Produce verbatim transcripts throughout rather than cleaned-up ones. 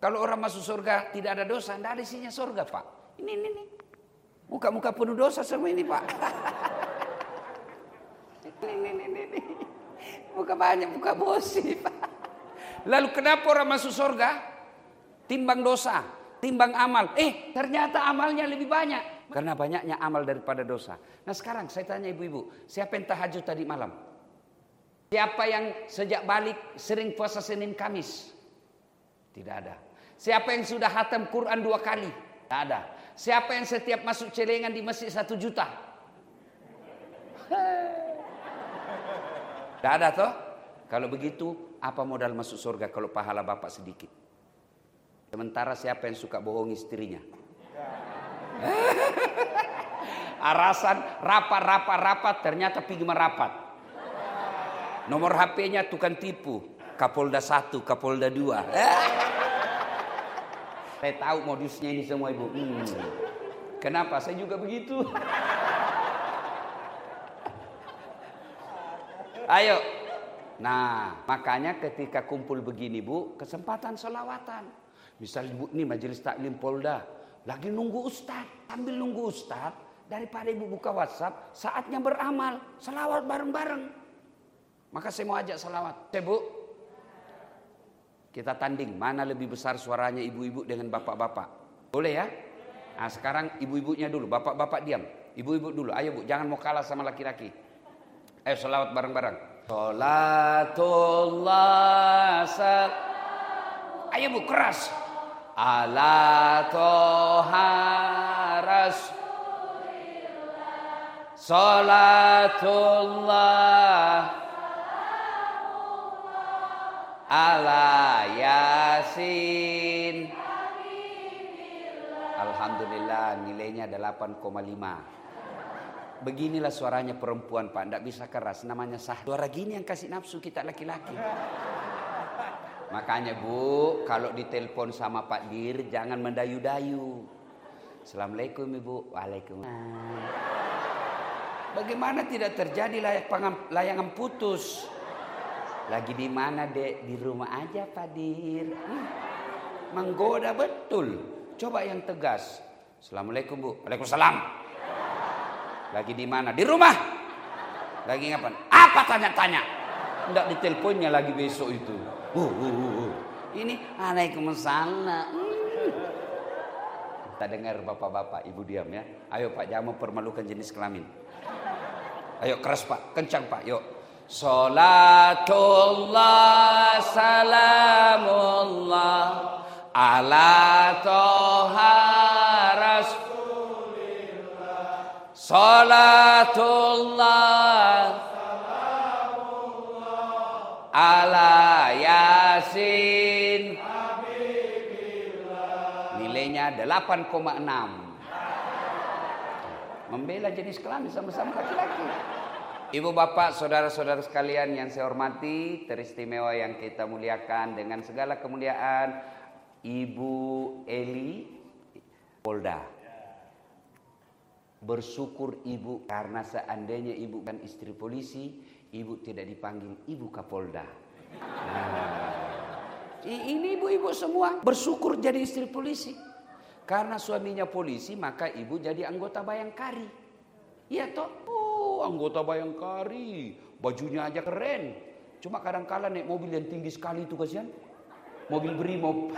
Kalau orang masuk surga tidak ada dosa, tidak ada isinya surga, Pak. Ini, ini, ini. Muka-muka penuh dosa semua ini, Pak. Ini, ini, ini, ini. Muka banyak, muka bosi, Pak. Lalu kenapa orang masuk surga? Timbang dosa, timbang amal. Eh, ternyata amalnya lebih banyak. Karena banyaknya amal daripada dosa. Nah sekarang saya tanya ibu-ibu, siapa yang tahajud tadi malam? Siapa yang sejak balik sering puasa Senin Kamis? Tidak ada. Siapa yang sudah hatam Quran dua kali? Tidak ada. Siapa yang setiap masuk celengan di masjid satu juta? Tidak ada toh? Kalau begitu, apa modal masuk surga kalau pahala bapak sedikit? Sementara siapa yang suka bohong istrinya? Arasan rapat, rapat, rapat, ternyata pergi merapat. Nomor H P-nya tukang tipu. Kapolda satu, Kapolda dua. Saya tahu modusnya ini semua ibu. Hmm. Kenapa? Saya juga begitu. Ayo. Nah, makanya ketika kumpul begini bu, kesempatan selawatan. Misalnya ibu ini majelis taklim Polda, lagi nunggu ustadz. Sambil nunggu ustadz, daripada ibu buka WhatsApp, saatnya beramal, selawat bareng-bareng. Maka saya mau ajak selawat. Saya bu, kita tanding mana lebih besar suaranya ibu-ibu dengan bapak-bapak. Boleh ya? Nah sekarang ibu-ibunya dulu, bapak-bapak diam. Ibu-ibu dulu, ayo bu, jangan mau kalah sama laki-laki. Ayo selawat bareng-bareng. Salatullah sal. Ayo bu, keras. Ala toha rasulillah. Salatullah ala Yasin. Alhamdulillah nilainya delapan koma lima. Beginilah suaranya perempuan Pak, tidak bisa keras, namanya sah. Suara gini yang kasih nafsu kita laki-laki. Makanya Bu, kalau ditelepon sama Pak Dir jangan mendayu-dayu. Assalamualaikum Ibu. Waalaikumsalam. Bagaimana tidak terjadi layak layangan putus? Lagi di mana Dek? Di rumah aja Pak Dir. Hmm. Menggoda betul. Coba yang tegas. Assalamualaikum Bu. Waalaikumsalam. Lagi di mana? Di rumah. Lagi ngapain? Apa tanya-tanya? Enggak diteleponnya lagi besok itu. Uh, uh, uh. Ini Waalaikumsalam. Hmm. Kita dengar bapak-bapak, ibu diam ya. Ayo Pak, jangan mempermalukan jenis kelamin. Ayo keras Pak, kencang Pak, yuk. Salatullah salamullah ala toha rasulillah. Salatullah salamullah ala Yasin habibillah. Nilainya delapan koma enam. Membela jenis kelamin sama-sama laki-laki. Ibu bapak, saudara-saudara sekalian yang saya hormati, teristimewa yang kita muliakan dengan segala kemuliaan, Ibu Eli Polda. Bersyukur ibu karena seandainya ibu kan istri polisi, ibu tidak dipanggil Ibu Kapolda. Nah, ini ibu-ibu semua bersyukur jadi istri polisi. Karena suaminya polisi, maka ibu jadi anggota Bayangkari. Iya toh? Oh, anggota Bayangkari. Bajunya aja keren. Cuma kadang-kala naik mobil yang tinggi sekali itu kasihan. Mobil Brimob.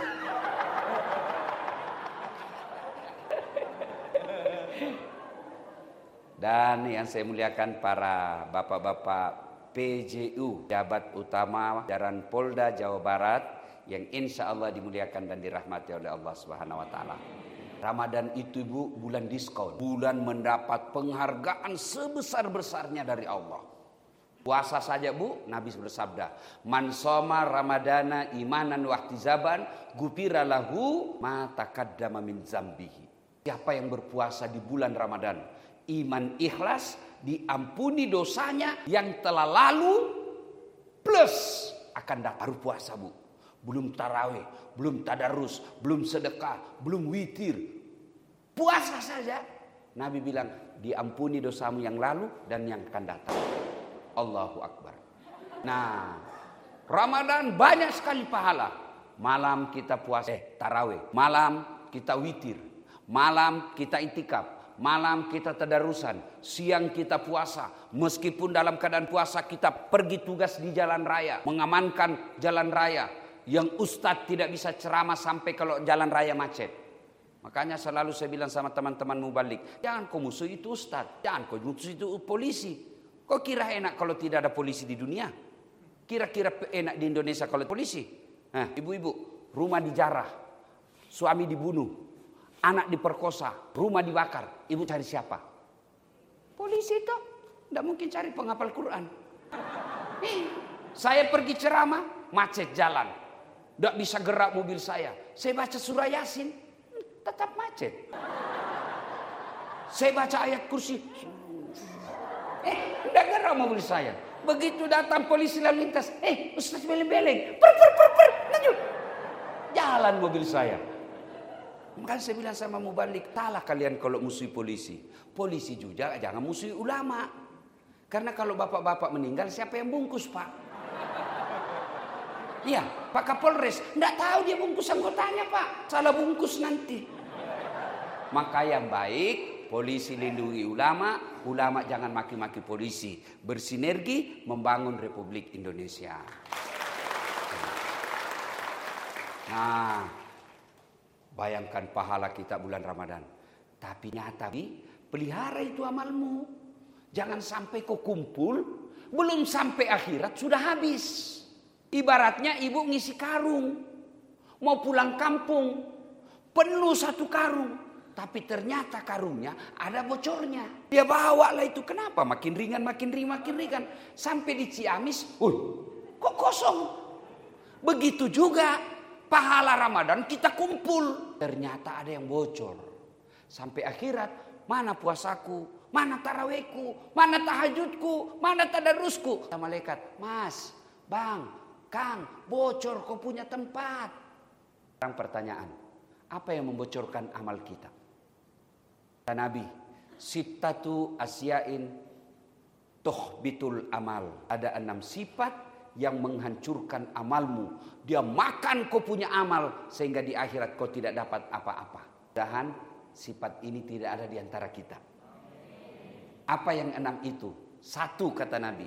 Dan yang saya muliakan para bapak-bapak P J U, Jabat Utama Jajaran Polda Jawa Barat, yang insya Allah dimuliakan dan dirahmati oleh Allah Subhanahu Wa Taala. Ramadan itu Bu, bulan diskon, bulan mendapat penghargaan sebesar-besarnya dari Allah. Puasa saja Bu, Nabi bersabda, man soma ramadana imanan wahtizaban gufira lahu ma taqaddama min zambihi. Siapa yang berpuasa di bulan Ramadan, iman ikhlas, diampuni dosanya yang telah lalu plus akan datang. Baru puasa Bu, belum tarawih, belum tadarus, belum sedekah, belum witir. Puasa saja. Nabi bilang diampuni dosamu yang lalu dan yang akan datang. Allahu Akbar. Nah, Ramadan banyak sekali pahala. malam kita puasa eh, tarawih, malam kita witir, malam kita itikaf, malam kita tadarusan, siang kita puasa. Meskipun dalam keadaan puasa kita pergi tugas di jalan raya, mengamankan jalan raya, yang ustadz tidak bisa ceramah sampai kalau jalan raya macet. Makanya selalu saya bilang sama teman-teman mubalik, jangan kau musuh itu ustadz, jangan kau musuh itu polisi. Kau kira enak kalau tidak ada polisi di dunia? Kira-kira enak di Indonesia kalau polisi? Nah, ibu-ibu, rumah dijarah, suami dibunuh, anak diperkosa, rumah dibakar, ibu cari siapa? Polisi itu, tidak mungkin cari penghafal Quran. Eh, saya pergi ceramah, macet jalan. Tidak bisa gerak mobil saya. Saya baca surah Yasin, tetap macet. Saya baca ayat kursi, eh, tidak gerak mobil saya. Begitu datang polisi lalu lintas, eh, Ustaz beleng-beleng, per per per per, lanjut. Jalan mobil saya. Makanya saya bilang sama mubalik, talah kalian kalau musuhi polisi. Polisi juga jangan musuhi ulama. Karena kalau bapak-bapak meninggal, siapa yang bungkus, Pak? Iya, Pak Kapolres, enggak tahu dia bungkus anggotanya, Pak. Salah bungkus nanti. Maka yang baik, polisi lindungi ulama, ulama jangan maki-maki polisi. Bersinergi membangun Republik Indonesia. Nah, bayangkan pahala kita bulan Ramadan. Tapi nyata, pelihara itu amalmu. Jangan sampai kau kumpul, belum sampai akhirat sudah habis. Ibaratnya ibu ngisi karung, mau pulang kampung, penuh satu karung, tapi ternyata karungnya ada bocornya. Dia bawa lah itu, kenapa? Makin ringan, makin ringan, makin ringan. Sampai di Ciamis, uh, kok kosong? Begitu juga pahala Ramadan kita kumpul, ternyata ada yang bocor. Sampai akhirat, mana puasaku, mana tarawihku, mana tahajudku, mana tadarusku. Malaikat, Mas, Bang, Kang, bocor kau punya tempat. Sekarang pertanyaan, apa yang membocorkan amal kita? Kata Nabi, sittatu asyain tuhbitul amal. Ada enam sifat yang menghancurkan amalmu. Dia makan kau punya amal sehingga di akhirat kau tidak dapat apa-apa. Mudah-mudahan sifat ini tidak ada di antara kita. Apa yang enam itu? Satu kata Nabi,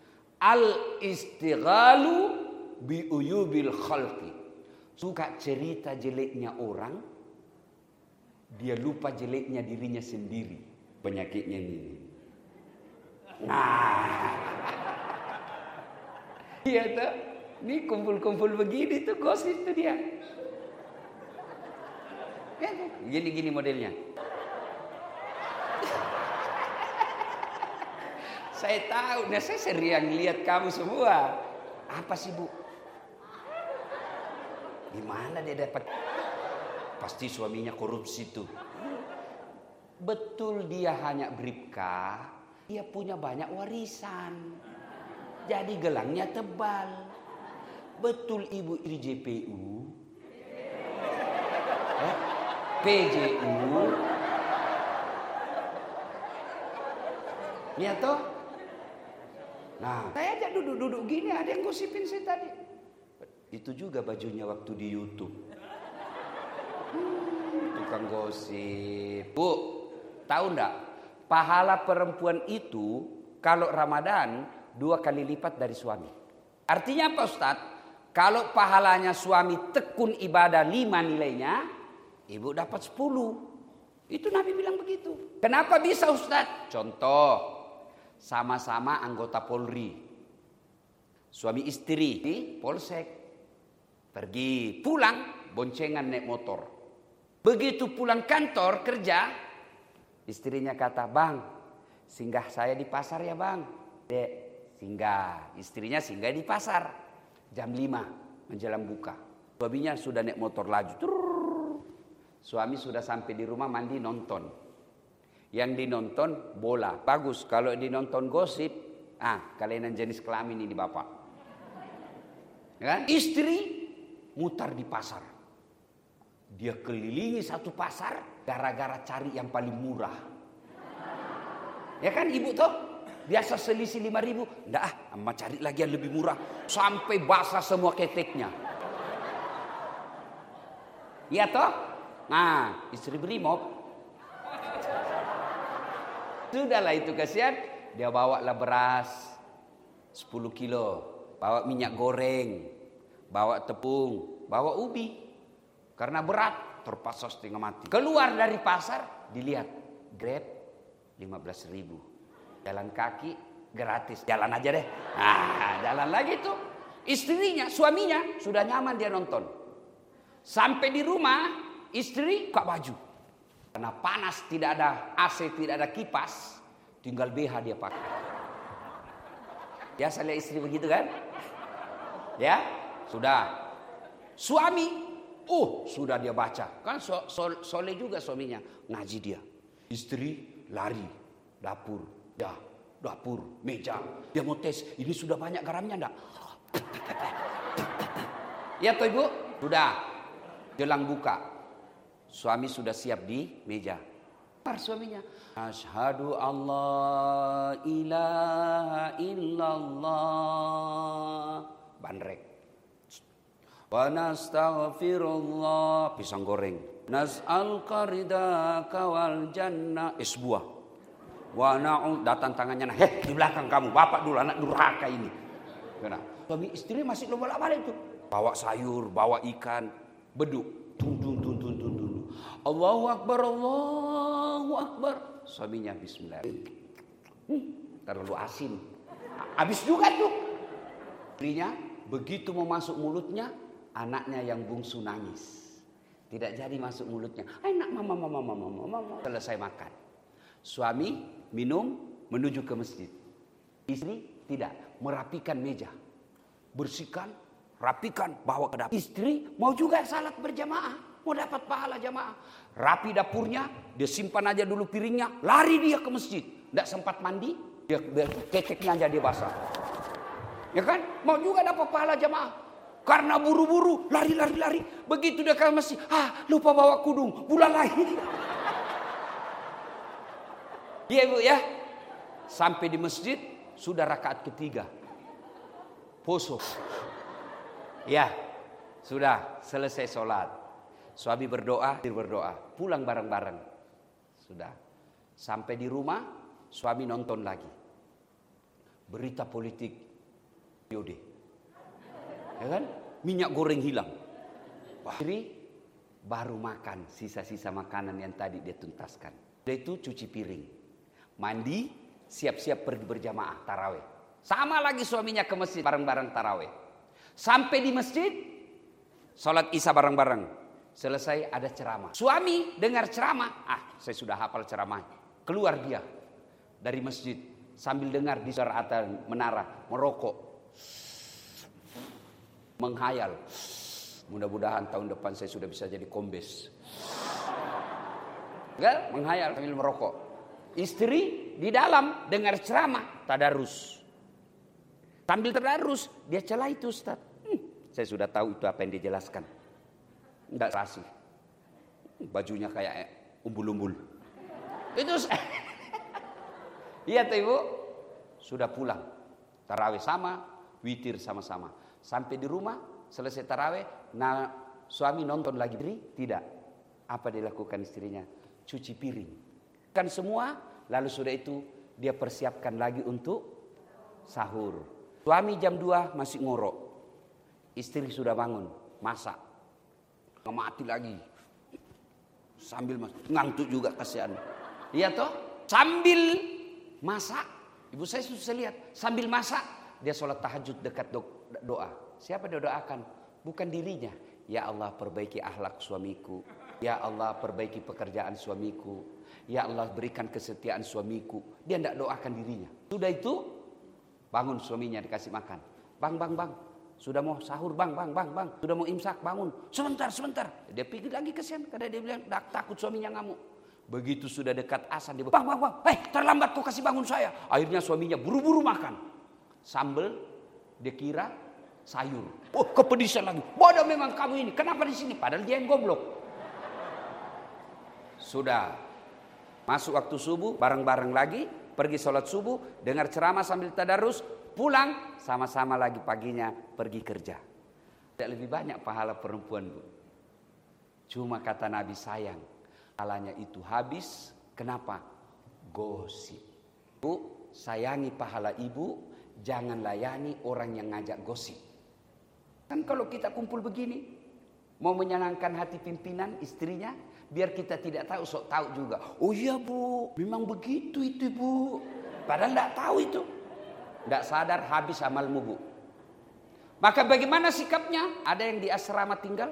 al-istighalu biuyubil khalqi. Suka cerita jeleknya orang, dia lupa jeleknya dirinya sendiri. Penyakitnya ini. Nah, iya tuh, ini kumpul-kumpul begini tuh gosip tuh dia. Gini-gini modelnya. Saya tahu, nah saya sering lihat kamu semua. Apa sih, Bu? Gimana dia dapat? Pasti suaminya korupsi tuh. Betul dia hanya bribka, dia punya banyak warisan. Jadi gelangnya tebal. Betul ibu di J P U, eh, P J U, ya toh? Nah, saya aja duduk-duduk gini, ada yang gosipin saya tadi. Itu juga bajunya waktu di YouTube. Hmm, tukang gosip. Bu, tahu enggak? Pahala perempuan itu kalau Ramadan dua kali lipat dari suami. Artinya apa, Ustaz? Kalau pahalanya suami tekun ibadah lima nilainya, ibu dapat sepuluh. Itu Nabi bilang begitu. Kenapa bisa, Ustaz? Contoh, sama-sama anggota Polri, suami istri di Polsek, pergi pulang boncengan naik motor. Begitu pulang kantor kerja, istrinya kata, Bang, singgah saya di pasar ya Bang. Dek, singgah. Istrinya singgah di pasar jam lima menjelang buka. Suaminya sudah naik motor laju. Turr. Suami sudah sampai di rumah mandi nonton. Yang dinonton bola. Bagus kalau dinonton gosip. Ah, kalian jenis kelamin ini bapak. Kan? Istri mutar di pasar. Dia kelilingi satu pasar gara-gara cari yang paling murah. Ya kan ibu tuh? Biasa selisih lima ribu. Nggak ah, amma cari lagi yang lebih murah. Sampai basah semua keteknya. Iya toh? Nah, istri brimob. Sudahlah itu kasihan. Dia bawa lah beras sepuluh kilo. Bawa minyak goreng. Bawa tepung. Bawa ubi. Karena berat. Terpaksa setengah mati. Keluar dari pasar. Dilihat. Grab lima belas ribu. Jalan kaki gratis. Jalan aja deh. Nah, jalan lagi tuh. Istrinya, suaminya sudah nyaman dia nonton. Sampai di rumah, istri buka baju. Karena panas, tidak ada A C, tidak ada kipas. Tinggal B H dia pakai. Biasa lihat istri begitu kan? Ya, sudah. Suami, oh sudah dia baca. Kan so, so, soleh juga suaminya. Ngaji dia. Istri lari, dapur. Ya, dapur, meja. Dia mau tes, ini sudah banyak garamnya enggak? Ya toh ibu? Sudah. Jelang buka, suami sudah siap di meja. Par suaminya, asyhadu alla ilaha illallah. Bandrek. Wa nastaghfirullah. Pisang goreng. Nas'aluka ridaka wal jannah. Es buah. Wa na'u. Datang tangannya, nah, heh di belakang kamu, bapak dulu anak durhaka ini. Nah, suami istri masih lo bolak-balik tuh. Bawa sayur, bawa ikan. Beduk, tung tung tung tung tung tung. Allahu Akbar, Allahu Akbar. Suaminya bismillah. Hmm, terlalu asin. Habis juga tuh. Istrinya begitu mau masuk mulutnya, anaknya yang bungsu nangis. Tidak jadi masuk mulutnya. Enak mama mama mama mama mama. Selesai makan. Suami minum menuju ke masjid. Istri tidak, merapikan meja. Bersihkan, rapikan, bawa ke dapur. Istri mau juga salat berjamaah, mau dapat pahala jamaah. Rapi dapurnya, dia simpan aja dulu piringnya, lari dia ke masjid. Tidak sempat mandi, dia kekeknya aja dia basah. Ya kan? Mau juga dapat pahala jamaah. Karena buru-buru, lari-lari-lari. Begitu dia ke masjid, ah lupa bawa kudung, bulan lagi. Iya ibu ya. Sampai di masjid, sudah rakaat ketiga. Poso. Ya, sudah selesai sholat. Suami berdoa, istri berdoa. Pulang bareng-bareng. Sudah. Sampai di rumah, suami nonton lagi. Berita politik. Yaudah. Ya kan? Minyak goreng hilang. Wah. Istri baru makan sisa-sisa makanan yang tadi dia tuntaskan. Dia itu cuci piring. Mandi, siap-siap pergi berjamaah tarawih. Sama lagi suaminya ke masjid bareng-bareng tarawih. Sampai di masjid, sholat isya bareng-bareng. Selesai ada ceramah. Suami dengar ceramah. Ah, saya sudah hafal ceramah. Keluar dia dari masjid. Sambil dengar di atas menara. Merokok. Menghayal. Mudah-mudahan tahun depan saya sudah bisa jadi kombes. Enggak? Menghayal sambil merokok. Istri di dalam dengar ceramah. Tadarus. Sambil tadarus, dia celah itu Ustaz. Hmm, saya sudah tahu itu apa yang dijelaskan. Enggak rasih. Bajunya kayak umbul-umbul. Itu iya tuh ibu. Sudah pulang. Tarawih sama, witir sama-sama. Sampai di rumah, selesai tarawih. Nah, suami nonton lagi. Tidak. Apa dilakukan istrinya? Cuci piring. Kan semua, lalu sudah itu dia persiapkan lagi untuk sahur. Suami jam dua masih ngorok. Istri sudah bangun, masak. Nggak mati lagi. Sambil masak. Ngantuk juga kasihan. Iya toh? Sambil masak. Ibu saya susah lihat. Sambil masak. Dia sholat tahajud dekat doa. Siapa dia doakan? Bukan dirinya. Ya Allah perbaiki akhlak suamiku. Ya Allah perbaiki pekerjaan suamiku. Ya Allah berikan kesetiaan suamiku. Dia tidak doakan dirinya. Sudah itu bangun suaminya dikasih makan. Bang, bang, bang. Sudah mau sahur bang, bang, bang, bang. Sudah mau imsak bangun. Sebentar, sebentar. Dia pikir lagi kesian. Karena dia bilang takut suaminya ngamuk. Begitu sudah dekat azan dia bang, bang, bang. Hei terlambat kau kasih bangun saya. Akhirnya suaminya buru-buru makan. Sambal dia kira sayur. Oh kepedisan lagi. Bodoh memang kamu ini. Kenapa di sini? Padahal dia yang goblok. Sudah masuk waktu subuh bareng-bareng lagi. Pergi sholat subuh, dengar ceramah sambil tadarus, pulang sama-sama lagi paginya pergi kerja. Tidak lebih banyak pahala perempuan bu. Cuma kata Nabi sayang, pahalanya itu habis. Kenapa? Gosip. Bu, sayangi pahala ibu, jangan layani orang yang ngajak gosip. Kan kalau kita kumpul begini, mau menyenangkan hati pimpinan istrinya, biar kita tidak tahu, sok tahu juga. Oh iya bu, memang begitu itu bu. Padahal tidak tahu itu. Tidak sadar habis amalmu bu. Maka bagaimana sikapnya? Ada yang di asrama tinggal.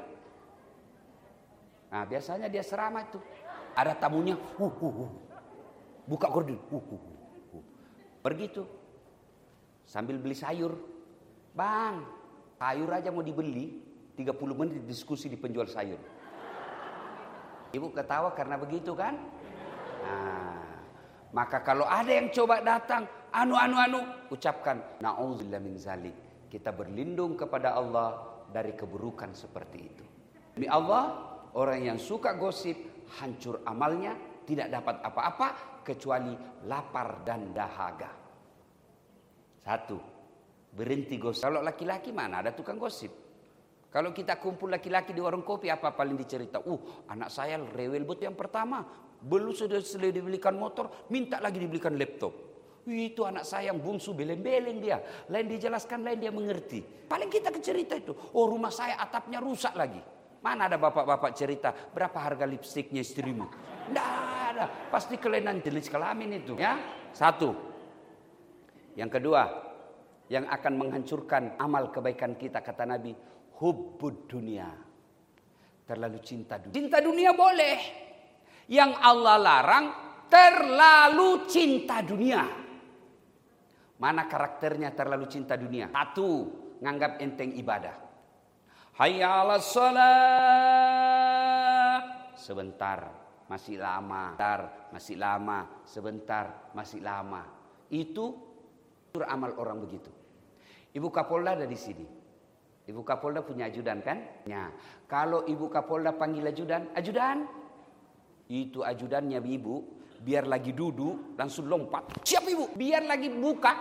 Nah biasanya di asrama itu ada tamunya. Uh, uh, uh. Buka gorden. Uh, uh, uh. Pergi tuh. Sambil beli sayur. Bang, sayur aja mau dibeli. tiga puluh menit diskusi di penjual sayur. Ibu ketawa karena begitu kan? Nah, maka kalau ada yang coba datang, anu anu anu, ucapkan na'udzubillah min zalik. Kita berlindung kepada Allah dari keburukan seperti itu. Demi Allah, orang yang suka gosip hancur amalnya, tidak dapat apa-apa kecuali lapar dan dahaga. Satu, berhenti gosip. Kalau laki-laki mana ada tukang gosip? Kalau kita kumpul laki-laki di warung kopi, apa paling dicerita? Uh, anak saya rewel but yang pertama. Belum sudah selesai dibelikan motor, minta lagi dibelikan laptop. Itu anak saya yang bungsu, beleng-beleng dia. Lain dijelaskan, lain dia mengerti. Paling kita cerita itu. Oh rumah saya atapnya rusak lagi. Mana ada bapak-bapak cerita, berapa harga lipstiknya istrimu? Tidak ada. Pasti kelainan jenis kelamin itu. Ya, satu. Yang kedua, yang akan menghancurkan amal kebaikan kita, kata Nabi, hubbud dunia. Terlalu cinta dunia. Cinta dunia boleh. Yang Allah larang, terlalu cinta dunia. Mana karakternya terlalu cinta dunia? Satu, nganggap enteng ibadah. Hayya 'alas shalah. Sebentar, masih lama. Sebentar, masih lama. Sebentar, masih lama. Itu amal orang begitu. Ibu Kapolda ada di sini. Ibu Kapolda punya ajudan kan? Ya. Kalau Ibu Kapolda panggil ajudan, ajudan. Itu ajudannya ibu. Biar lagi duduk, langsung lompat. Siap ibu. Biar lagi buka.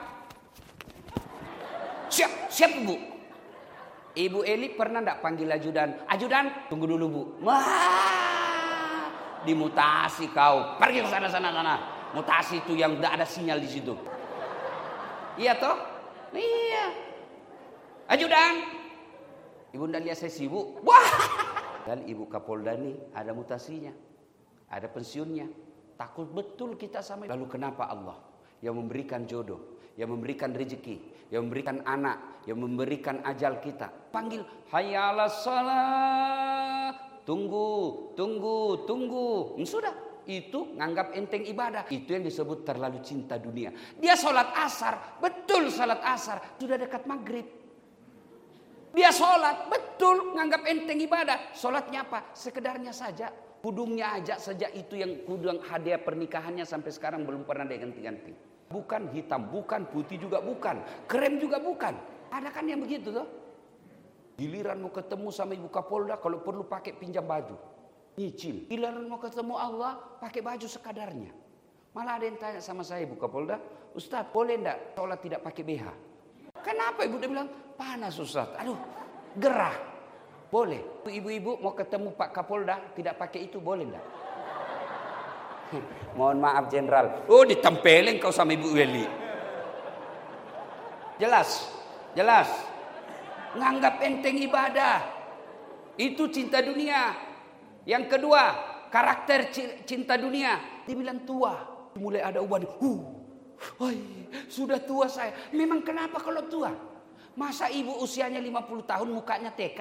Siap, siap ibu. Ibu Eli pernah enggak panggil ajudan? Ajudan, tunggu dulu bu. Wah, dimutasi kau. Pergi ke sana, sana, sana. Mutasi itu yang enggak ada sinyal di situ. Iya toh? Iya. Ajudan. Ibu enggak lihat saya sibuk. Wah. Dan Ibu Kapolda nih ada mutasinya. Ada pensiunnya. Takut betul kita sama. Lalu kenapa Allah yang memberikan jodoh, yang memberikan rezeki, yang memberikan anak, yang memberikan ajal kita panggil hayya 'alas shalah. Tunggu, tunggu, tunggu. Sudah, itu nganggap enteng ibadah. Itu yang disebut terlalu cinta dunia. Dia sholat asar, betul sholat asar, sudah dekat maghrib. Dia sholat, betul nganggap enteng ibadah. Sholatnya apa? Sekedarnya saja. Kudungnya aja sejak itu yang kudung hadiah pernikahannya sampai sekarang belum pernah diganti-ganti. Bukan hitam, bukan putih juga bukan. Krem juga bukan. Ada kan yang begitu tuh. Giliran mau ketemu sama Ibu Kapolda kalau perlu pakai pinjam baju. Nyicil. Giliran mau ketemu Allah pakai baju sekadarnya. Malah ada yang tanya sama saya Ibu Kapolda, Ustaz boleh enggak sholat tidak pakai B H? Kenapa Ibu? Dia bilang panas Ustaz. Aduh gerah. Boleh. Ibu-ibu mau ketemu Pak Kapolda tidak pakai itu boleh enggak? Mohon maaf Jenderal. Oh ditempelin kau sama Ibu Weli. Jelas. Jelas. Nganggap enteng ibadah. Itu cinta dunia. Yang kedua, karakter cinta dunia. Dibilang tua. Mulai ada uban. Huh. Hai, sudah tua saya. Memang kenapa kalau tua? Masa ibu usianya lima puluh tahun mukanya T K?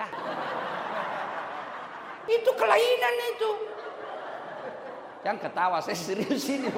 Itu kelainan itu. Jangan ketawa, saya serius ini bu.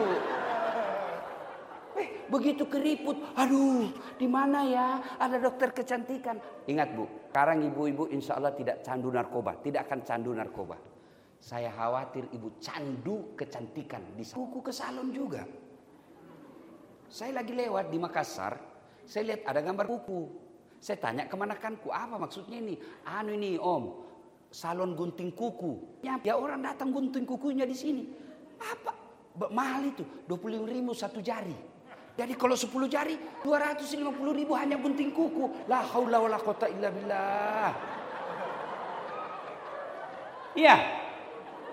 Eh, begitu keriput, aduh, di mana ya? Ada dokter kecantikan. Ingat bu, sekarang ibu-ibu insya Allah tidak candu narkoba, tidak akan candu narkoba. Saya khawatir ibu candu kecantikan di kuku ke salon juga. Saya lagi lewat di Makassar, saya lihat ada gambar kuku. Saya tanya kemanakanku, apa maksudnya ini? Anu ini om, salon gunting kuku. Ya, ya orang datang gunting kukunya di sini. Apa? Mahal itu, dua puluh lima ribu satu jari. Jadi kalau sepuluh jari, dua ratus lima puluh ribu hanya gunting kuku. La haula wala quwata illa billah. Iya.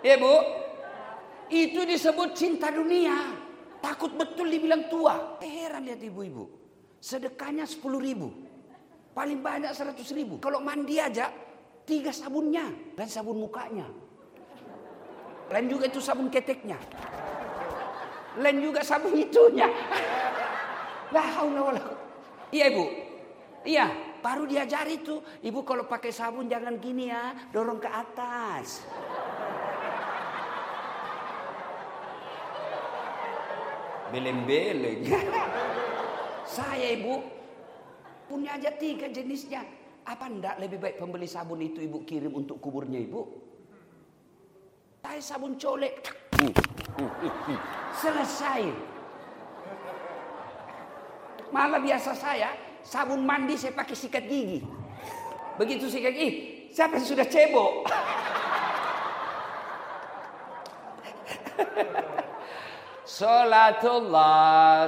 Ya Bu, itu disebut cinta dunia. Takut betul dibilang tua. Heran lihat ibu-ibu. Sedekahnya sepuluh ribu. Paling banyak seratus ribu. Kalau mandi aja, tiga sabunnya. Dan sabun mukanya. Lain juga itu sabun keteknya. Lain juga sabun itunya. La haula wala quwwata. Iya ibu. Iya. Baru diajari tuh. Ibu kalau pakai sabun jangan gini ya. Dorong ke atas. Beleng-beleng. Saya ibu punya aja tiga jenisnya. Apa enggak lebih baik pembeli sabun itu ibu kirim untuk kuburnya ibu? Saya sabun colek. Selesai. Malah biasa saya sabun mandi saya pakai sikat gigi. Begitu sikat gigi, siapa yang sudah cebok? Salatullah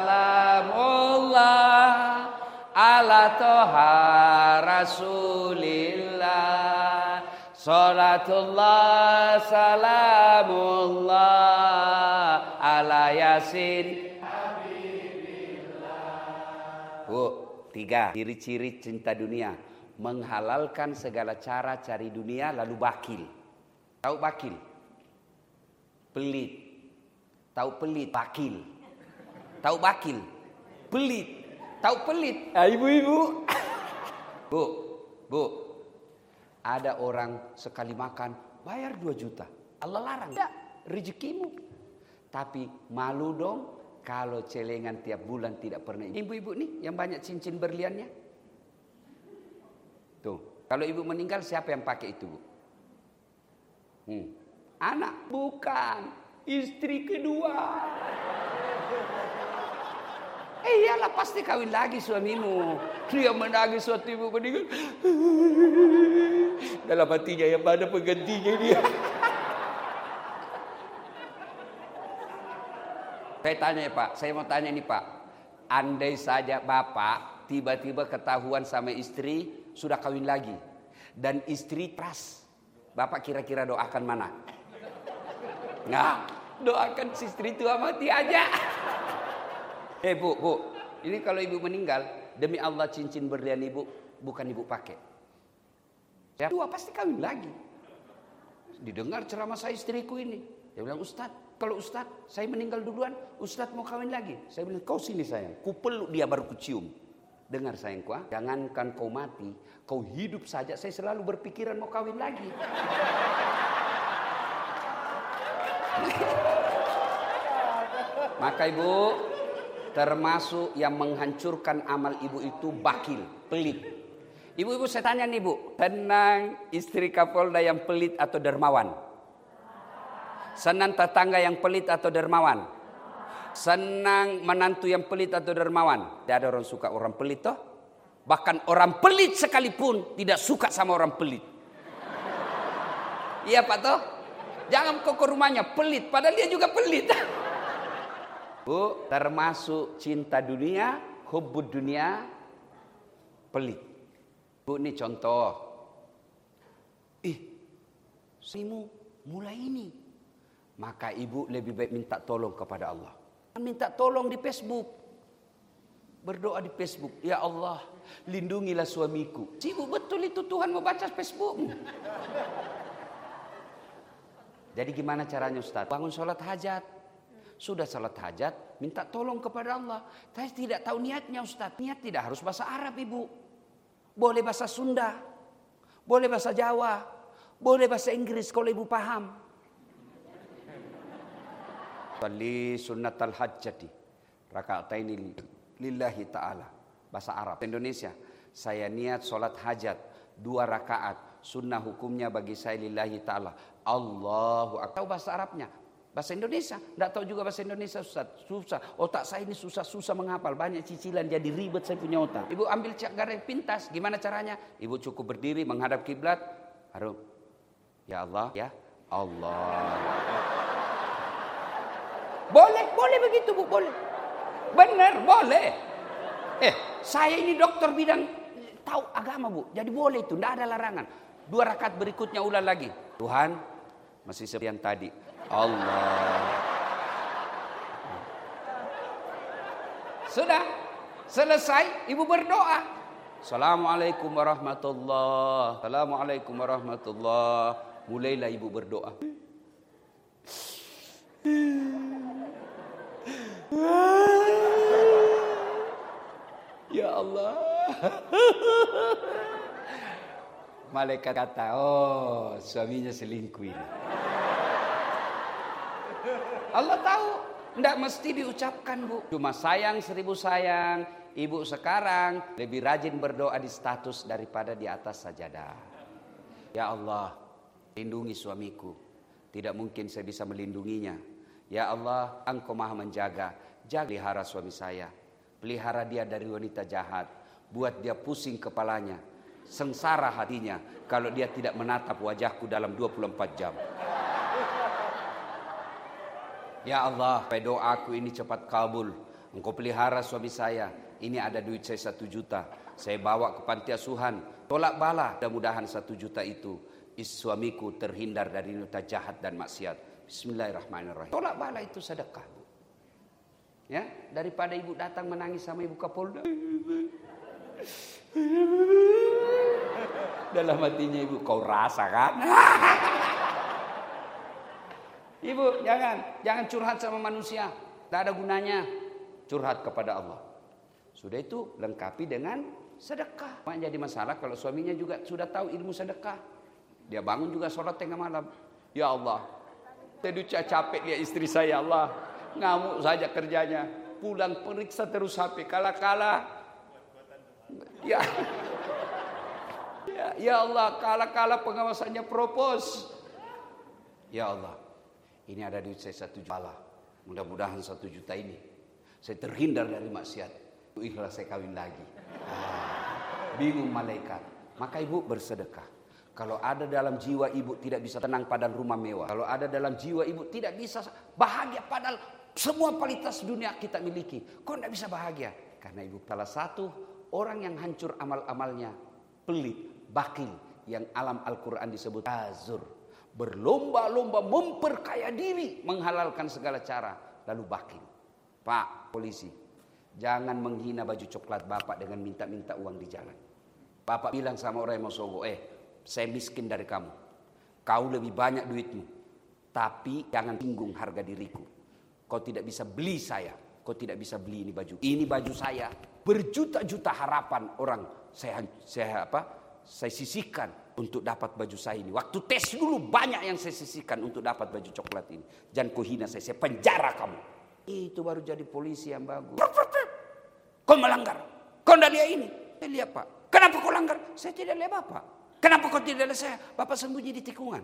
salamullah ala toha rasulillah. Salatullah salamullah ala yasin habibillah. Bu, tiga ciri-ciri cinta dunia. Menghalalkan segala cara cari dunia lalu bakil. Tahu bakil? Pelit. Tahu pelit, bakil. Tahu bakil, pelit. Tahu pelit, ah, ibu-ibu. Bu, bu. Ada orang sekali makan bayar dua juta. Allah larang. Tidak, rezekimu. Tapi malu dong kalau celengan tiap bulan tidak pernah. Ibu-ibu nih yang banyak cincin berliannya. Tuh, kalau ibu meninggal siapa yang pakai itu, Bu? Hmm. Anak, bukan. Istri kedua. Eh iyalah pasti kawin lagi suamimu. Dia menangis waktu ibu meninggal. Dalam hatinya yang mana penggantinya dia. Saya tanya ya Pak, saya mau tanya nih Pak. Andai saja Bapak tiba-tiba ketahuan sama istri sudah kawin lagi. Dan istri trust. Bapak kira-kira doakan mana? Nah, doakan si istri tua mati aja. Eh bu, bu, ini kalau ibu meninggal, demi Allah cincin berlian ibu bukan ibu pakai. Ya, tua pasti kawin lagi. Didengar ceramah saya istriku ini, dia bilang Ustadz, kalau Ustadz saya meninggal duluan, Ustadz mau kawin lagi. Saya bilang kau sini sayang, ku peluk dia baru ku cium. Dengar sayangku, ah, jangankan kau mati, kau hidup saja saya selalu berpikiran mau kawin lagi. Maka ibu, termasuk yang menghancurkan amal ibu itu bakil, pelit. Ibu-ibu saya tanya nih bu, tenang istri Kapolda yang pelit atau dermawan? Senang tetangga yang pelit atau dermawan? Senang menantu yang pelit atau dermawan? Tidak ada orang suka orang pelit toh. Bahkan orang pelit sekalipun tidak suka sama orang pelit. Iya Pak toh? Jangan kau ke rumahnya pelit, padahal dia juga pelit. Bu, termasuk cinta dunia, hubbud dunia, pelit. Bu, ini contoh. Ih, simu mulai ini. Maka ibu lebih baik minta tolong kepada Allah. Minta tolong di Facebook. Berdoa di Facebook. Ya Allah, lindungilah suamiku. Ibu betul itu Tuhan mau baca Facebookmu. Jadi gimana caranya Ustaz? Bangun sholat hajat. Sudah sholat hajat, minta tolong kepada Allah. Saya tidak tahu niatnya Ustaz. Niat tidak harus bahasa Arab ibu. Boleh bahasa Sunda. Boleh bahasa Jawa. Boleh bahasa Inggris kalau ibu paham. Salli sunnatal hajjati. Raka'ataini lillahi ta'ala. Bahasa Arab. Indonesia. Saya niat sholat hajat. Dua rakaat. Sunnah hukumnya bagi saya lillahi ta'ala. Allahu Akbar. Tahu bahasa Arabnya? Bahasa Indonesia. Tidak tahu juga bahasa Indonesia Ustaz. Susah. Otak saya ini susah-susah menghafal. Banyak cicilan jadi ribet saya punya otak. Ibu ambil garis pintas. Gimana caranya? Ibu cukup berdiri menghadap kiblat. Harum. Ya Allah. Ya Allah. Boleh. Boleh begitu Bu. Boleh. Benar. Boleh. Eh. Saya ini dokter bidang tahu agama Bu. Jadi boleh itu. Tidak ada larangan. Dua rakaat berikutnya ulang lagi. Tuhan, Masih seperti yang tadi. Allah. Sudah selesai, ibu berdoa. Assalamualaikum warahmatullahi. Assalamualaikum warahmatullahi. Mulailah ibu berdoa. Ya Allah. Malaikat kata, oh suaminya selingkuh ini. Allah tahu, tidak mesti diucapkan bu. Cuma sayang seribu sayang. Ibu sekarang lebih rajin berdoa di status daripada di atas sajadah. Ya Allah, lindungi suamiku. Tidak mungkin saya bisa melindunginya. Ya Allah, Engkau maha menjaga. Jaga, pelihara suami saya. Pelihara dia dari wanita jahat. Buat dia pusing kepalanya. Sengsara hatinya kalau dia tidak menatap wajahku dalam dua puluh empat jam. Ya Allah, doaku ini cepat kabul. Engkau pelihara suami saya. Ini ada duit saya satu juta. Saya bawa ke panti asuhan. Tolak bala. Mudah-mudahan satu juta itu suamiku terhindar dari wanita jahat dan maksiat. Bismillahirrahmanirrahim. Tolak bala itu sedekah. Ya, daripada ibu datang menangis sama ibu Kapolda. Dalam hatinya ibu, kau rasa kan? Ibu, jangan, jangan curhat sama manusia. Tidak ada gunanya. Curhat kepada Allah. Sudah itu lengkapi dengan sedekah. Yang jadi masalah kalau suaminya juga sudah tahu ilmu sedekah. Dia bangun juga sholat tengah malam. Ya Allah, saya capek lihat istri saya, Allah. Ngamuk saja kerjanya. Pulang periksa terus H P. Kala-kala. Ya. Ya, ya Allah, kala-kala pengawasannya propos. Ya Allah, ini ada duit saya satu juta. Mudah-mudahan satu juta ini saya terhindar dari maksiat. Ikhlas saya kawin lagi. Ah, bingung malaikat. Maka ibu bersedekah. Kalau ada dalam jiwa ibu tidak bisa tenang padahal rumah mewah. Kalau ada dalam jiwa ibu tidak bisa bahagia padahal semua kualitas dunia kita miliki. Kok tidak bisa bahagia? Karena ibu salah satu orang yang hancur amal-amalnya pelit, bakil, yang alam Al-Quran disebut azur. Berlomba-lomba memperkaya diri, menghalalkan segala cara, lalu bakil. Pak polisi, jangan menghina baju coklat bapak dengan minta-minta uang di jalan. Bapak bilang sama orang yang mau sogo, eh saya miskin dari kamu. Kau lebih banyak duitmu. Tapi jangan singgung harga diriku. Kau tidak bisa beli saya. Kau tidak bisa beli ini baju. Ini baju saya. Berjuta-juta harapan orang saya saya apa? Saya sisihkan untuk dapat baju saya ini. Waktu tes dulu banyak yang saya sisihkan untuk dapat baju coklat ini. Jangan kau hina saya, saya penjara kamu. Itu baru jadi polisi yang bagus. Kau melanggar. Kau tidak lihat ini. Saya lihat pak. Kenapa kau langgar? Saya tidak lihat bapak. Kenapa kau tidak lihat saya? Bapak sembunyi di tikungan.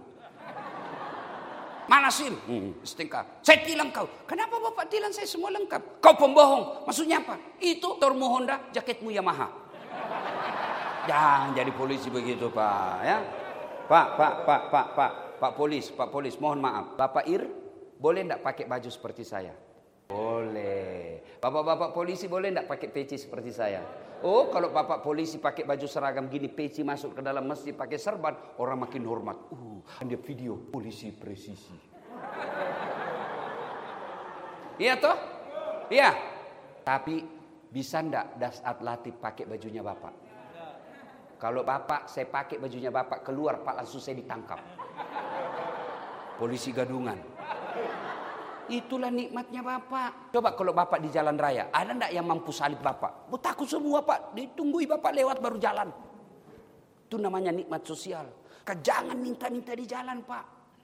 Mana SIM? Hmm, setingkah. Saya tilang kau. Kenapa bapak tilang saya semua lengkap? Kau pembohong. Maksudnya apa? Itu Tormo Honda, jaketmu Yamaha. Jangan jadi polisi begitu pak. Ya, Pak, Pak, Pak, Pak, Pak, Pak Polis, Pak Polis. Mohon maaf. Bapak Ir, boleh tidak pakai baju seperti saya? Boleh. Bapak-bapak polisi boleh tidak pakai peci seperti saya? Oh, kalau bapak polisi pakai baju seragam gini, peci masuk ke dalam masjid pakai serban, orang makin hormat. Uh, ada video polisi presisi. Iya toh? Iya. Tapi bisa ndak Dasat Latif pakai bajunya bapak? Kalau bapak saya pakai bajunya bapak keluar pak langsung saya ditangkap. Polisi gadungan. Itulah nikmatnya bapak. Coba kalau bapak di jalan raya, ada ndak yang mampu salib bapak? Oh, takut semua pak, ditunggui bapak lewat baru jalan. Itu namanya nikmat sosial. Jangan minta-minta di jalan pak.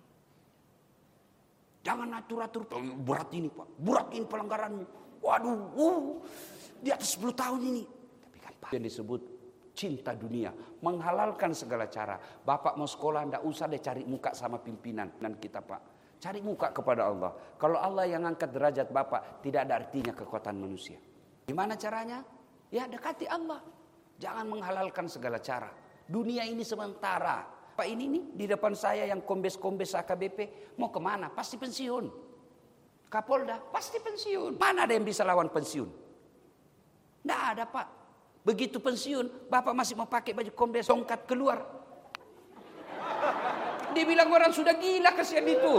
Jangan atur-atur, berat ini pak, berat ini pelanggaranmu. Waduh, uh, di atas sepuluh tahun ini. Tapi kan pak, yang disebut cinta dunia, menghalalkan segala cara. Bapak mau sekolah, ndak usah deh cari muka sama pimpinan dan kita pak. Cari muka kepada Allah. Kalau Allah yang angkat derajat bapak, tidak ada artinya kekuatan manusia. Gimana caranya? Ya dekati Allah. Jangan menghalalkan segala cara. Dunia ini sementara. Pak ini nih di depan saya yang kombes-kombes A K B P mau kemana? Pasti pensiun. Kapolda pasti pensiun. Mana ada yang bisa lawan pensiun? Tidak ada pak. Begitu pensiun, bapak masih mau pakai baju kombes, tongkat keluar. Dibilang orang sudah gila kasihan itu.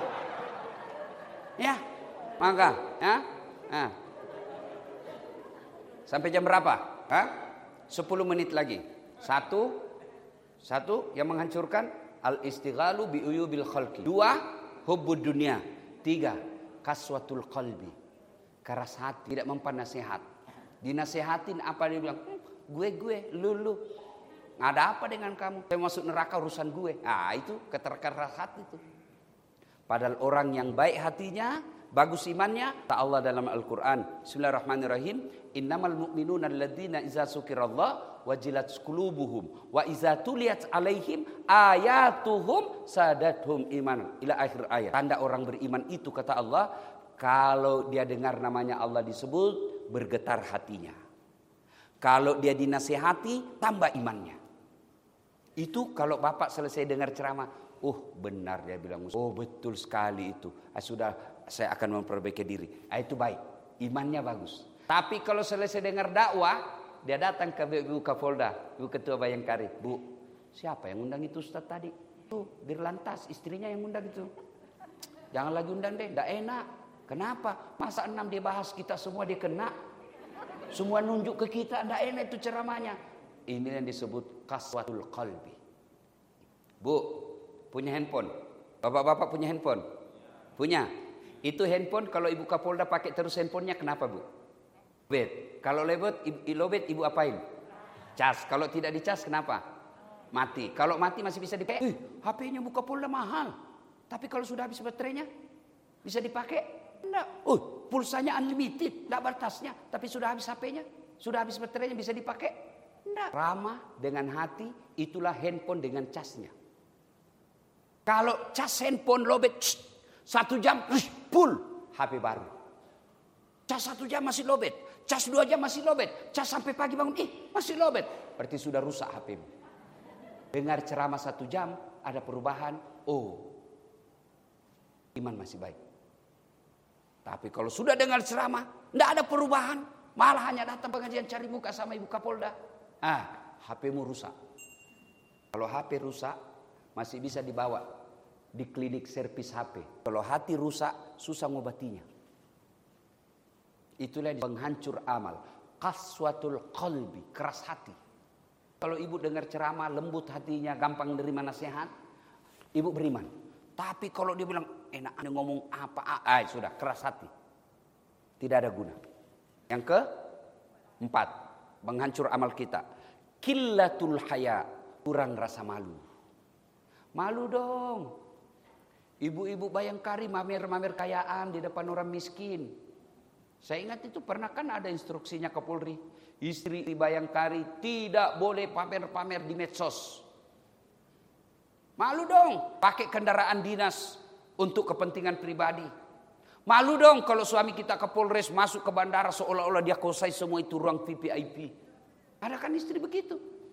Ya, maka, ya, nah. Sampai jam berapa? Hah? sepuluh menit lagi. Satu, satu yang menghancurkan al-istighalu bi uyubil khalqi. Dua, hubbud dunia. Tiga, kaswatul qalbi. Keras hati, tidak mempan nasihat. Dinasehatin apa dia bilang? Hm, gue gue, lu lu. Ada apa dengan kamu? Saya masuk neraka urusan gue. Ah, itu keterkeras hati itu. Padahal orang yang baik hatinya, bagus imannya, kata Allah dalam Al-Qur'an, Bismillahirrahmanirrahim, innamal mu'minuna alladzina idza dzukirallah wajilat qulubuhum wa idza tuliyat alaihim ayatuhum sadatuhum iman, ila akhir ayat. Tanda orang beriman itu kata Allah, kalau dia dengar namanya Allah disebut, bergetar hatinya. Kalau dia dinasihati, tambah imannya. Itu kalau Bapak selesai dengar ceramah, oh benar dia bilang, oh betul sekali itu. Ah, sudah saya akan memperbaiki diri. Ah, itu baik, imannya bagus. Tapi kalau selesai dengar dakwah, dia datang ke Ibu Kapolda, Ibu Ketua Bayangkari. Bu, siapa yang undang itu Ustaz tadi? Tuh, Dirlantas, istrinya yang undang itu. Jangan lagi undang deh, tidak enak. Kenapa? Masa enam dia bahas kita semua dia kena. Semua nunjuk ke kita, tidak enak itu ceramahnya. Ini yang disebut kaswatul qalbi. Bu, punya handphone? Bapak-bapak punya handphone? Punya. Itu handphone kalau Ibu Kapolda pakai terus handphonenya kenapa Bu? Lobet. Kalau lobet, lobet Ibu apain? Cas. Kalau tidak dicas kenapa? Mati. Kalau mati masih bisa dipakai. Eh, H P-nya Bu Kapolda mahal. Tapi kalau sudah habis baterainya bisa dipakai? Enggak. Oh, pulsanya unlimited, enggak batasnya. Tapi sudah habis H P-nya, sudah habis baterainya bisa dipakai? Enggak. Ramah dengan hati, itulah handphone dengan casnya. Kalau cas handphone lobet satu jam full H P baru. Cas satu jam masih lobet, cas dua jam masih lobet, cas sampai pagi bangun ih masih lobet. Berarti sudah rusak H P-mu. Dengar ceramah satu jam ada perubahan, oh iman masih baik. Tapi kalau sudah dengar ceramah tidak ada perubahan, malah hanya datang pengajian cari muka sama Ibu Kapolda, ah H P-mu rusak. Kalau H P rusak masih bisa dibawa di klinik servis H P. Kalau hati rusak, susah ngobatinya. Itulah penghancur amal. Qaswatul qalbi, keras hati. Kalau ibu dengar ceramah, lembut hatinya, gampang nerima nasihat, ibu beriman. Tapi kalau dia bilang, enak ada ngomong apa, ah, sudah keras hati. Tidak ada guna. Yang keempat, penghancur amal kita. Qillatul haya, kurang rasa malu. Malu dong. Ibu-ibu Bayangkari mamer-mamer kayaan di depan orang miskin. Saya ingat itu pernah kan ada instruksinya Kapolri. Istri Bayangkari tidak boleh pamer-pamer di medsos. Malu dong pakai kendaraan dinas untuk kepentingan pribadi. Malu dong kalau suami kita ke Polres masuk ke bandara seolah-olah dia kuasai semua itu ruang V V I P. Ada kan istri begitu.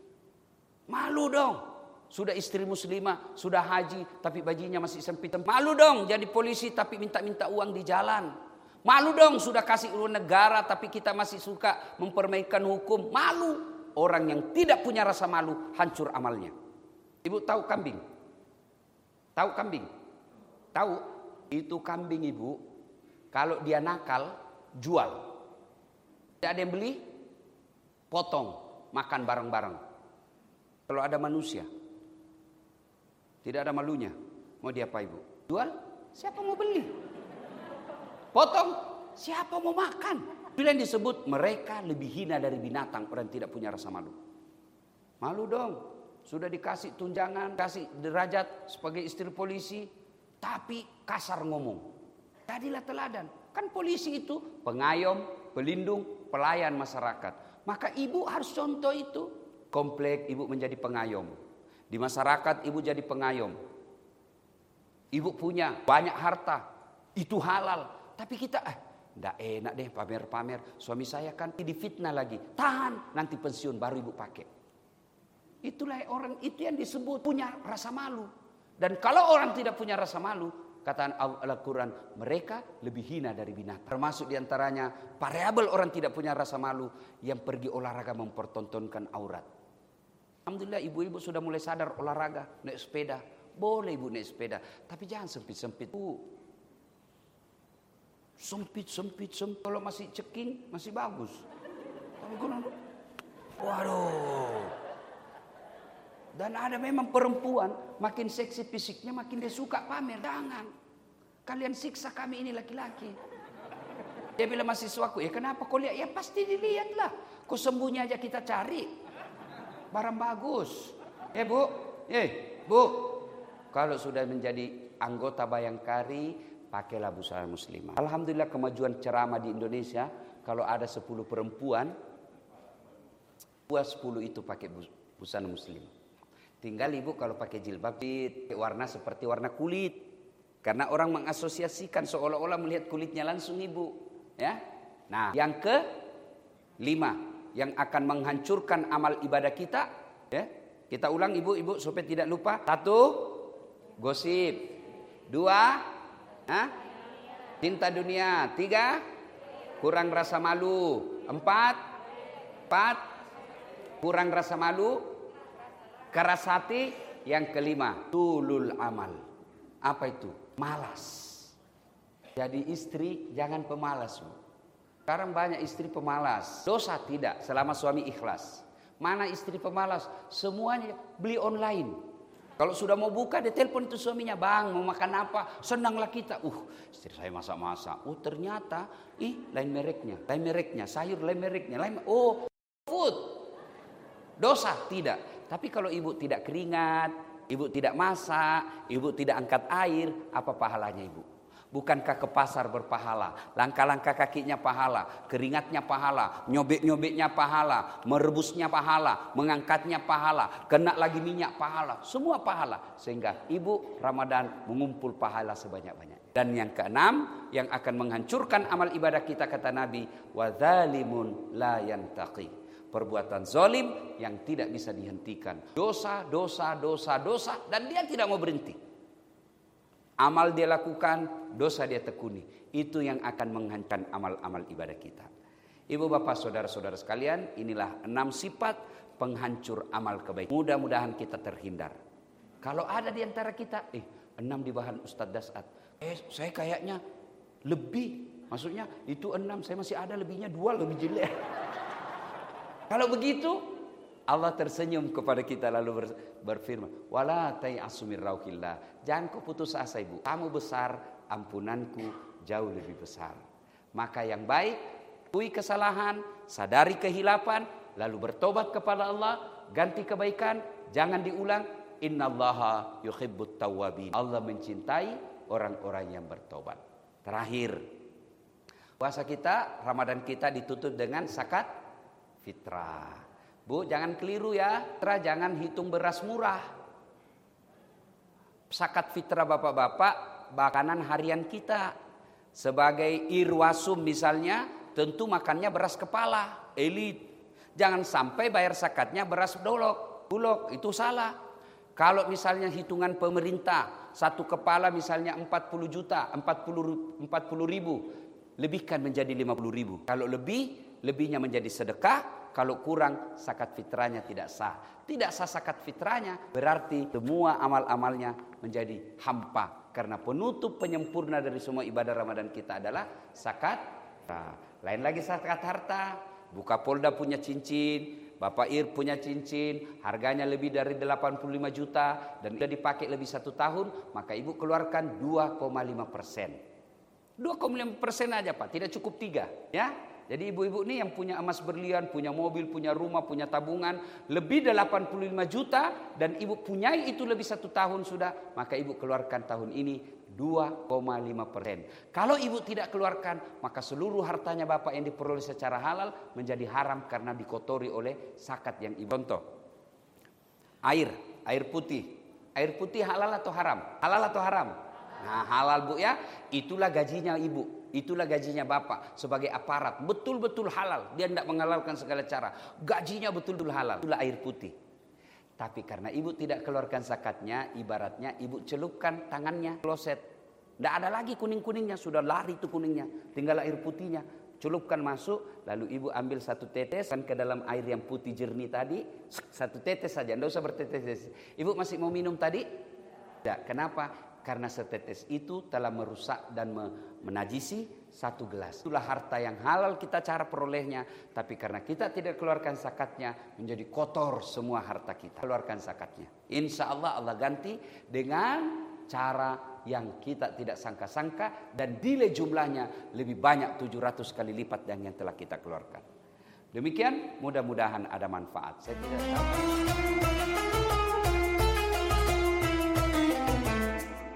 Malu dong. Sudah istri muslimah, sudah haji tapi bajunya masih sempit. Malu dong jadi polisi tapi minta-minta uang di jalan. Malu dong sudah kasih uang negara tapi kita masih suka mempermainkan hukum. Malu. Orang yang tidak punya rasa malu hancur amalnya. Ibu tahu kambing? Tahu kambing? Tahu? Itu kambing ibu. Kalau dia nakal, jual. Tidak ada yang beli, potong, makan bareng-bareng. Kalau ada manusia, tidak ada malunya. Mau diapa ibu? Jual? Siapa mau beli? Potong? Siapa mau makan? Bila yang disebut mereka lebih hina dari binatang. Orang tidak punya rasa malu. Malu dong. Sudah dikasih tunjangan, kasih derajat sebagai istri polisi. Tapi kasar ngomong. Jadilah teladan. Kan polisi itu pengayom, pelindung, pelayan masyarakat. Maka ibu harus contoh itu. Komplek ibu menjadi pengayom. Di masyarakat ibu jadi pengayom. Ibu punya banyak harta. Itu halal. Tapi kita eh enggak enak deh pamer-pamer. Suami saya kan difitnah lagi. Tahan, nanti pensiun baru ibu pakai. Itulah orang itu yang disebut punya rasa malu. Dan kalau orang tidak punya rasa malu, kata Al-Quran, mereka lebih hina dari binatang. Termasuk diantaranya variabel orang tidak punya rasa malu yang pergi olahraga mempertontonkan aurat. Alhamdulillah ibu-ibu sudah mulai sadar olahraga, naik sepeda. Boleh ibu naik sepeda, tapi jangan sempit-sempit. Bu, sempit, sempit, sempit. Kalau masih ceking, masih bagus. Tapi kalau, waduh. Dan ada memang perempuan, makin seksi fisiknya, makin dia suka pamer. Jangan. Kalian siksa kami ini laki-laki. Dia bilang mahasiswaku, ya kenapa kau lihat? Ya pasti dilihatlah. Kau sembunyi aja kita cari. Barang bagus. Eh bu, eh bu. Kalau sudah menjadi anggota Bayangkari, pakailah busana muslimah. Alhamdulillah kemajuan ceramah di Indonesia. Kalau ada sepuluh perempuan, dua sepuluh itu pakai busana muslimah. Tinggal ibu kalau pakai jilbab, warna seperti warna kulit. Karena orang mengasosiasikan seolah-olah melihat kulitnya langsung ibu. Ya. Nah, yang ke lima yang akan menghancurkan amal ibadah kita. Ya. Kita ulang ibu-ibu supaya tidak lupa. Satu, gosip. Dua, ah, cinta dunia. Tiga, kurang rasa malu. Empat, empat, kurang rasa malu. Keras hati. Yang kelima, tulul amal. Apa itu? Malas. Jadi istri jangan pemalas. Sekarang banyak istri pemalas. Dosa tidak selama suami ikhlas. Mana istri pemalas? Semuanya beli online. Kalau sudah mau buka dia telepon itu suaminya, bang mau makan apa? Senanglah kita. Uh, istri saya masak-masak. Oh ternyata, ih lain mereknya, lain mereknya, sayur lain mereknya, lain. Oh food. Dosa tidak. Tapi kalau ibu tidak keringat, ibu tidak masak, ibu tidak angkat air, apa pahalanya ibu? Bukankah ke pasar berpahala? Langkah-langkah kakinya pahala, keringatnya pahala, nyobek-nyobeknya pahala, merebusnya pahala, mengangkatnya pahala, kena lagi minyak pahala, semua pahala. Sehingga ibu Ramadan mengumpul pahala sebanyak-banyak. Dan yang keenam, yang akan menghancurkan amal ibadah kita kata Nabi, wadzalimun la yantaqi. Perbuatan zalim yang tidak bisa dihentikan. Dosa, dosa, dosa, dosa. Dan dia tidak mau berhenti. Amal dia lakukan, dosa dia tekuni. Itu yang akan menghancurkan amal-amal ibadah kita. Ibu bapak saudara-saudara sekalian, inilah enam sifat penghancur amal kebaikan. Mudah-mudahan kita terhindar. Kalau ada di antara kita, eh enam di bahan Ustadz Dasat. Eh saya kayaknya lebih. Maksudnya itu enam, saya masih ada lebihnya dua lebih jelek. Kalau begitu, Allah tersenyum kepada kita lalu berfirman, wala tai'asu min rauhillah. Jangan kau putus asa ibu. Kamu besar, ampunanku jauh lebih besar. Maka yang baik, akui kesalahan, sadari kehilapan, lalu bertobat kepada Allah, ganti kebaikan, jangan diulang. Innallaha yuhibbut tawwabin. Allah mencintai orang-orang yang bertobat. Terakhir, puasa kita, Ramadan kita ditutup dengan zakat fitrah. Bu, jangan keliru ya. Fitrah jangan hitung beras murah. Zakat fitrah bapak-bapak, makanan harian kita. Sebagai irwasum misalnya, tentu makannya beras kepala, elit. Jangan sampai bayar zakatnya beras dolok, bulog, itu salah. Kalau misalnya hitungan pemerintah, satu kepala misalnya empat puluh juta, empat puluh ribu, lebihkan menjadi lima puluh ribu. Kalau lebih, lebihnya menjadi sedekah. Kalau kurang, zakat fitrahnya tidak sah. Tidak sah zakat fitrahnya, berarti semua amal-amalnya menjadi hampa. Karena penutup penyempurna dari semua ibadah Ramadan kita adalah zakat. Nah, lain lagi zakat harta. Buka Polda punya cincin, Bapak Ir punya cincin, harganya lebih dari delapan puluh lima juta dan sudah dipakai lebih satu tahun, maka ibu keluarkan dua koma lima persen. dua koma lima persen aja Pak, tidak cukup tiga, ya. Jadi ibu-ibu ini yang punya emas berlian, punya mobil, punya rumah, punya tabungan lebih delapan puluh lima juta dan ibu punyai itu lebih satu tahun sudah, maka ibu keluarkan tahun ini dua koma lima persen. Kalau ibu tidak keluarkan, maka seluruh hartanya bapak yang diperoleh secara halal menjadi haram karena dikotori oleh zakat yang ibu. Contoh, air, air putih. Air putih halal atau haram? Halal atau haram? Nah halal bu ya, itulah gajinya ibu. Itulah gajinya bapak sebagai aparat. Betul-betul halal. Dia tidak menghalalkan segala cara. Gajinya betul-betul halal. Itulah air putih. Tapi karena ibu tidak keluarkan zakatnya, ibaratnya ibu celupkan tangannya kloset. Tidak ada lagi kuning-kuningnya. Sudah lari itu kuningnya. Tinggal air putihnya. Celupkan masuk. Lalu ibu ambil satu tetes kan ke dalam air yang putih jernih tadi. Satu tetes saja. Tidak usah bertetes. Ibu masih mau minum tadi? Kenapa? Karena setetes itu telah merusak dan menajisi satu gelas. Itulah harta yang halal kita cara perolehnya. Tapi karena kita tidak keluarkan zakatnya, menjadi kotor semua harta kita. Keluarkan zakatnya. Insya Allah Allah ganti dengan cara yang kita tidak sangka-sangka. Dan nilai jumlahnya lebih banyak tujuh ratus kali lipat dari yang telah kita keluarkan. Demikian, mudah-mudahan ada manfaat. Saya tidak tahu.